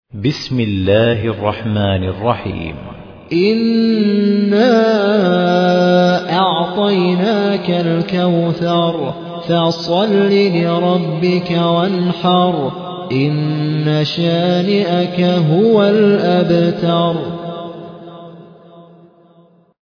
بسم الله الرحمن الرحيم. إنا أعطيناك الكوثر فصل لربك وانحر إن شانئك هو الأبتر.